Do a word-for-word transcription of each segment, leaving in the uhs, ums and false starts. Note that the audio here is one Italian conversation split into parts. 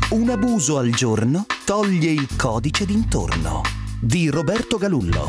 Un abuso al giorno toglie il codice d'intorno di Roberto Galullo.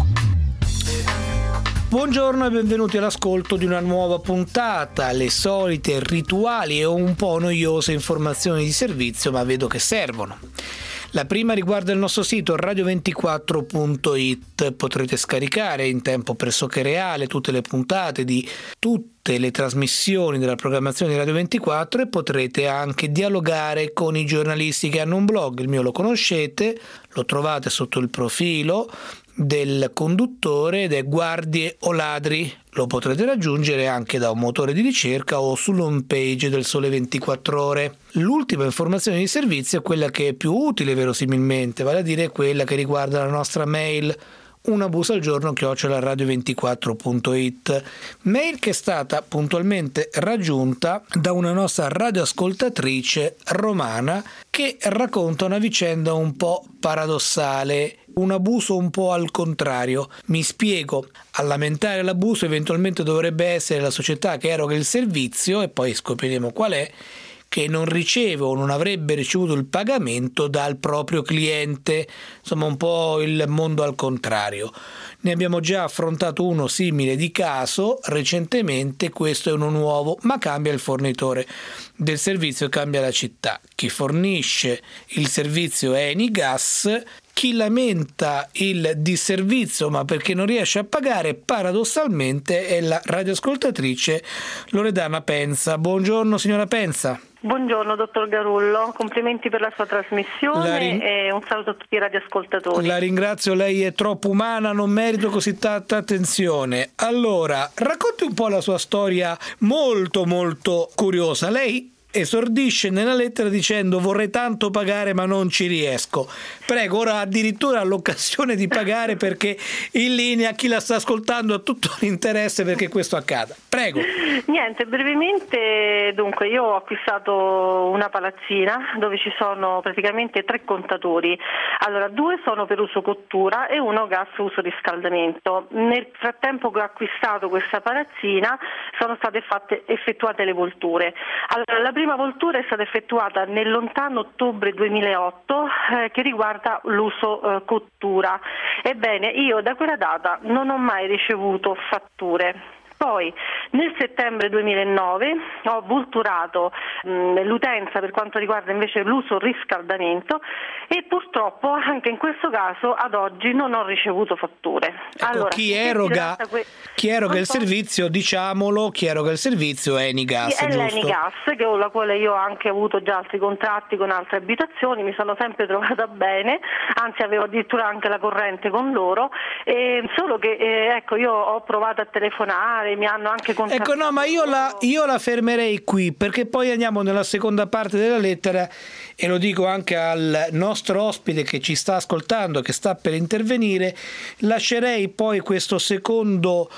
Buongiorno e benvenuti all'ascolto di una nuova puntata. Le solite rituali e un po' noiose informazioni di servizio, ma vedo che servono. La prima riguarda il nostro sito radio ventiquattro punto it. Potrete scaricare in tempo pressoché reale tutte le puntate di tutte le trasmissioni della programmazione di Radio ventiquattro e potrete anche dialogare con i giornalisti che hanno un blog. Il mio lo conoscete, lo trovate sotto il profilo del conduttore ed è Guardie o Ladri. Lo potrete raggiungere anche da un motore di ricerca o sull'home page del Sole ventiquattro Ore. L'ultima informazione di servizio è quella che è più utile verosimilmente, vale a dire quella che riguarda la nostra mail una busa al giorno chiocciola radio ventiquattro punto it, mail che è stata puntualmente raggiunta da una nostra radioascoltatrice romana che racconta una vicenda un po' paradossale, un abuso un po' al contrario. Mi spiego: a lamentare l'abuso eventualmente dovrebbe essere la società che eroga il servizio, e poi scopriremo qual è, che non riceve o non avrebbe ricevuto il pagamento dal proprio cliente. Insomma, un po' il mondo al contrario. Ne abbiamo già affrontato uno simile di caso recentemente, questo è uno nuovo, ma cambia il fornitore del servizio e cambia la città. Chi fornisce il servizio è Enigas. Chi lamenta il disservizio ma perché non riesce a pagare paradossalmente è la radioascoltatrice Loredana Penza. Buongiorno signora Penza. Buongiorno dottor Garullo, complimenti per la sua trasmissione rin- e un saluto a tutti i radioascoltatori. La ringrazio, lei è troppo umana, non merito così tanta attenzione. Allora, racconti un po' la sua storia molto molto curiosa. Lei esordisce nella lettera dicendo: vorrei tanto pagare ma non ci riesco. Prego, ora addirittura l'occasione di pagare perché in linea chi la sta ascoltando ha tutto l'interesse perché questo accada. Prego. Niente, brevemente, dunque io ho acquistato una palazzina dove ci sono praticamente tre contatori. Allora, due sono per uso cottura e uno gas uso riscaldamento. Nel frattempo che ho acquistato questa palazzina sono state fatte effettuate le volture. Allora, la prima voltura è stata effettuata nel lontano ottobre duemilaotto eh, che riguarda l'uso eh, cottura. Ebbene, io da quella data non ho mai ricevuto fatture. Poi nel settembre duemilanove ho volturato mh, l'utenza per quanto riguarda invece l'uso riscaldamento e purtroppo anche in questo caso ad oggi non ho ricevuto fatture. Ecco, allora, chi eroga, que- chi eroga il so. servizio, diciamolo, chi eroga il servizio è Enigas, sì, è giusto? l'Enigas, con la quale io ho anche avuto già altri contratti con altre abitazioni, mi sono sempre trovata bene, anzi avevo addirittura anche la corrente con loro, eh, solo che eh, ecco io ho provato a telefonare, mi hanno anche contattato. Ecco, no, ma io la, io la fermerei qui perché poi andiamo nella seconda parte della lettera e lo dico anche al nostro ospite che ci sta ascoltando, che sta per intervenire. Lascerei poi questo secondo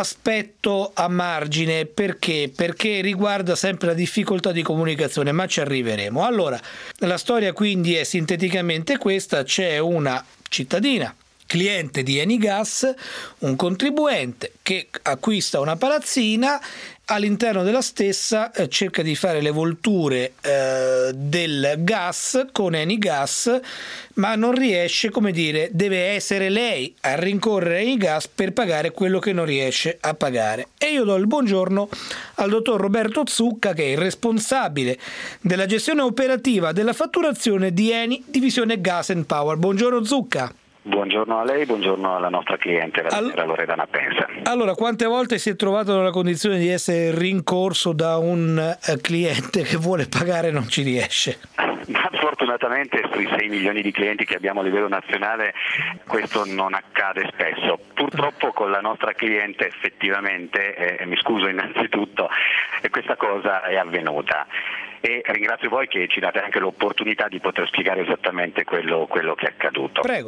aspetto a margine perché perché riguarda sempre la difficoltà di comunicazione, ma ci arriveremo. Allora, la storia quindi è sinteticamente questa: c'è una cittadina cliente di Enigas, un contribuente che acquista una palazzina, all'interno della stessa eh, cerca di fare le volture eh, del gas con Enigas, ma non riesce, come dire, deve essere lei a rincorrere Enigas per pagare quello che non riesce a pagare. E io do il buongiorno al dottor Roberto Zucca, che è il responsabile della gestione operativa della fatturazione di Eni Divisione Gas and Power. Buongiorno Zucca. Buongiorno a lei, buongiorno alla nostra cliente, la signora All- Loredana Penza. Allora, quante volte si è trovato nella condizione di essere rincorso da un eh, cliente che vuole pagare e non ci riesce? Ma fortunatamente sui sei milioni di clienti che abbiamo a livello nazionale questo non accade spesso. Purtroppo con la nostra cliente effettivamente, eh, mi scuso innanzitutto, eh, questa cosa è avvenuta. E ringrazio voi che ci date anche l'opportunità di poter spiegare esattamente quello, quello che è accaduto. Prego.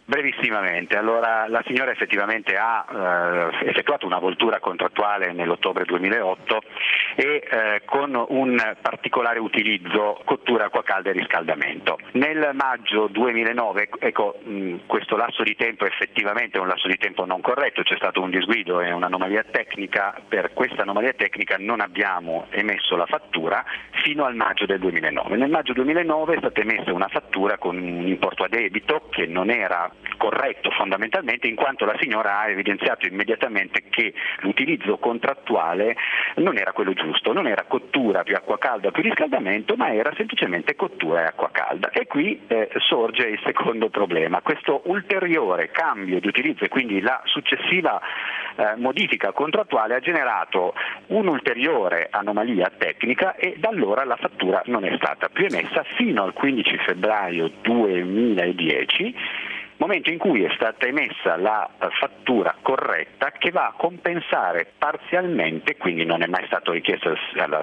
Brevissimamente, allora la signora effettivamente ha eh, effettuato una voltura contrattuale nell'ottobre duemilaotto e eh, con un particolare utilizzo cottura, acqua calda e riscaldamento. Nel maggio duemilanove, ecco, mh, questo lasso di tempo effettivamente è un lasso di tempo non corretto, c'è stato un disguido e un'anomalia tecnica. Per questa anomalia tecnica non abbiamo emesso la fattura fino al maggio del duemilanove. Nel maggio duemilanove è stata emessa una fattura con un importo a debito che non era corretto fondamentalmente, in quanto la signora ha evidenziato immediatamente che l'utilizzo contrattuale non era quello giusto, non era cottura più acqua calda più riscaldamento, ma era semplicemente cottura e acqua calda. E qui eh, sorge il secondo problema, questo ulteriore cambio di utilizzo e quindi la successiva eh, modifica contrattuale ha generato un'ulteriore anomalia tecnica e da allora la fattura non è stata più emessa fino al quindici febbraio duemiladieci, momento in cui è stata emessa la fattura corretta che va a compensare parzialmente, quindi non è mai stato richiesto alla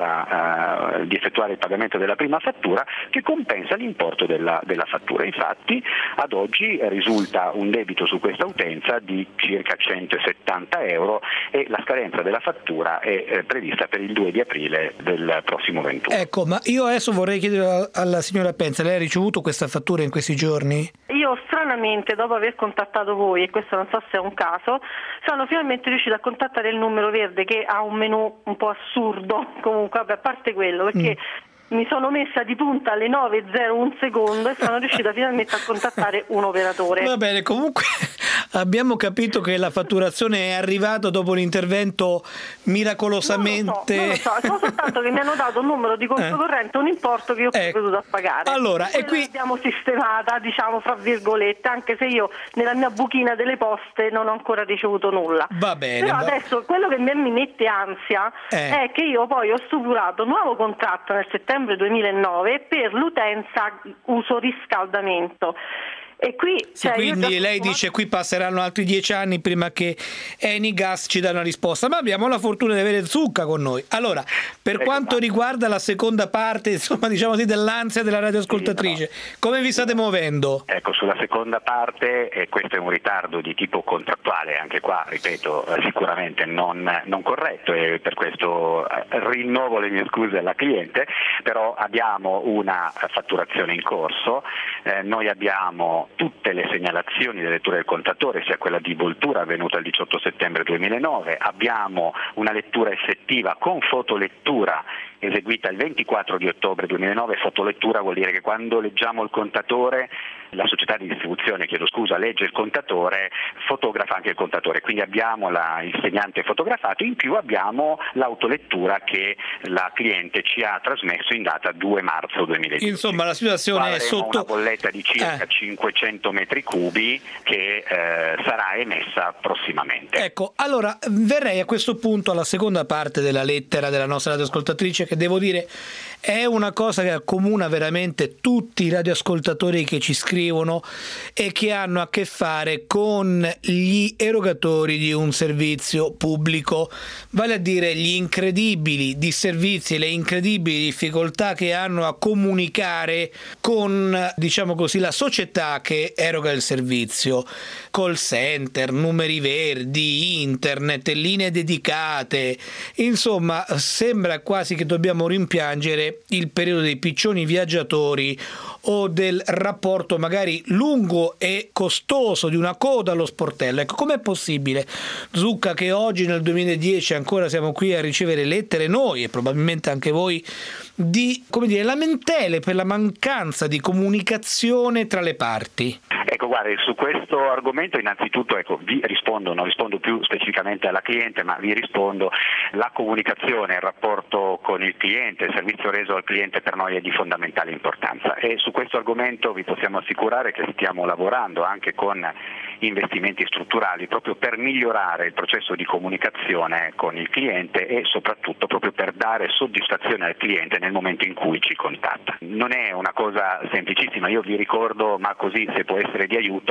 signora uh, di effettuare il pagamento della prima fattura, che compensa l'importo della, della fattura. Infatti ad oggi risulta un debito su questa utenza di circa centosettanta euro e la scadenza della fattura è eh, prevista per il due di aprile del prossimo ventuno. Ecco, ma io adesso vorrei chiedere alla signora Penza, lei ha ricevuto questa fattura in questi giorni? Io stranamente, dopo aver contattato voi, e questo non so se è un caso, sono finalmente riuscita a contattare il numero verde che ha un menù un po' assurdo, comunque vabbè, a parte quello, perché mm. mi sono messa di punta alle nove e zero un secondo e sono riuscita finalmente a contattare un operatore. Va bene, comunque abbiamo capito che la fatturazione è arrivata dopo l'intervento miracolosamente... Non lo so, non lo so, so soltanto che mi hanno dato un numero di conto eh. corrente, un importo che io eh. ho potuto pagare. Allora, e qui l'abbiamo sistemata, diciamo, fra virgolette, anche se io nella mia buchina delle poste non ho ancora ricevuto nulla. Va bene. Però va... adesso quello che mi mette ansia eh. è che io poi ho stipulato un nuovo contratto nel settembre duemilanove per l'utenza uso riscaldamento. E qui, sì, cioè, quindi io... lei dice qui passeranno altri dieci anni prima che Enigas ci dà una risposta, ma abbiamo la fortuna di avere Zucca con noi. Allora, per ecco quanto qua. riguarda la seconda parte, insomma, diciamo così, dell'ansia della radioascoltatrice, sì, no. come vi state muovendo? Ecco, sulla seconda parte, e questo è un ritardo di tipo contrattuale, anche qua, ripeto, sicuramente non, non corretto, e per questo rinnovo le mie scuse alla cliente, però abbiamo una fatturazione in corso, eh, noi abbiamo tutte le segnalazioni della lettura del contatore, sia quella di voltura avvenuta il diciotto settembre duemilanove, abbiamo una lettura effettiva con fotolettura eseguita il ventiquattro di ottobre duemilanove. Fotolettura vuol dire che quando leggiamo il contatore, la società di distribuzione, chiedo scusa, legge il contatore, fotografa anche il contatore, quindi abbiamo la insegnante fotografato, in più abbiamo l'autolettura che la cliente ci ha trasmesso in data due marzo duemiladieci. Insomma, la situazione è sotto una bolletta di circa eh. cinquecento metri cubi che eh, sarà emessa prossimamente. Ecco, allora verrei a questo punto alla seconda parte della lettera della nostra radioascoltatrice, che devo dire è una cosa che accomuna veramente tutti i radioascoltatori che ci scrivono e che hanno a che fare con gli erogatori di un servizio pubblico, vale a dire gli incredibili disservizi e le incredibili difficoltà che hanno a comunicare con, diciamo così, la società che eroga il servizio. Call center, numeri verdi, internet, linee dedicate, insomma sembra quasi che dobbiamo rimpiangere il periodo dei piccioni viaggiatori o del rapporto magari lungo e costoso di una coda allo sportello. Ecco, com'è possibile, Zucca, che oggi nel duemiladieci ancora siamo qui a ricevere lettere, noi e probabilmente anche voi, di, come dire, lamentele per la mancanza di comunicazione tra le parti? Ecco, guardi, su questo argomento innanzitutto ecco, vi rispondo, non rispondo più specificamente alla cliente, ma vi rispondo, la comunicazione, il rapporto con il cliente, il servizio reso al cliente per noi è di fondamentale importanza, e su questo argomento vi possiamo assicurare che stiamo lavorando anche con investimenti strutturali proprio per migliorare il processo di comunicazione con il cliente e soprattutto proprio per dare soddisfazione al cliente nel momento in cui ci contatta. Non è una cosa semplicissima, io vi ricordo, ma così se può essere di aiuto,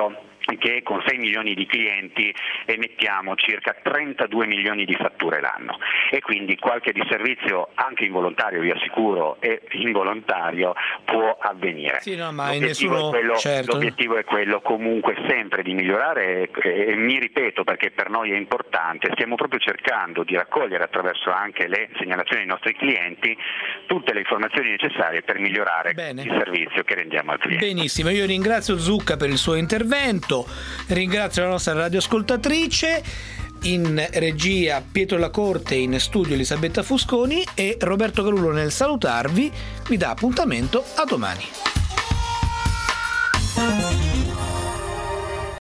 che con sei milioni di clienti emettiamo circa trentadue milioni di fatture l'anno, e quindi qualche disservizio anche involontario, vi assicuro, e involontario può avvenire. Sì, no, ma l'obiettivo, nessuno... è quello, certo. l'obiettivo è quello comunque sempre di migliorare, e, e mi ripeto perché per noi è importante, stiamo proprio cercando di raccogliere attraverso anche le segnalazioni dei nostri clienti tutte le informazioni necessarie per migliorare Bene. il servizio che rendiamo al cliente. Benissimo, io ringrazio Zucca per il suo intervento, ringrazio la nostra radioascoltatrice, in regia Pietro Lacorte, in studio Elisabetta Fusconi, e Roberto Galullo nel salutarvi vi dà appuntamento a domani.